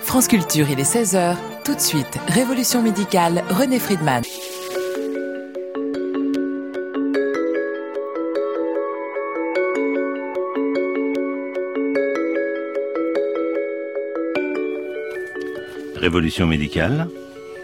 France Culture, il est 16h. Tout de suite, Révolution médicale, René Friedman. Révolution médicale,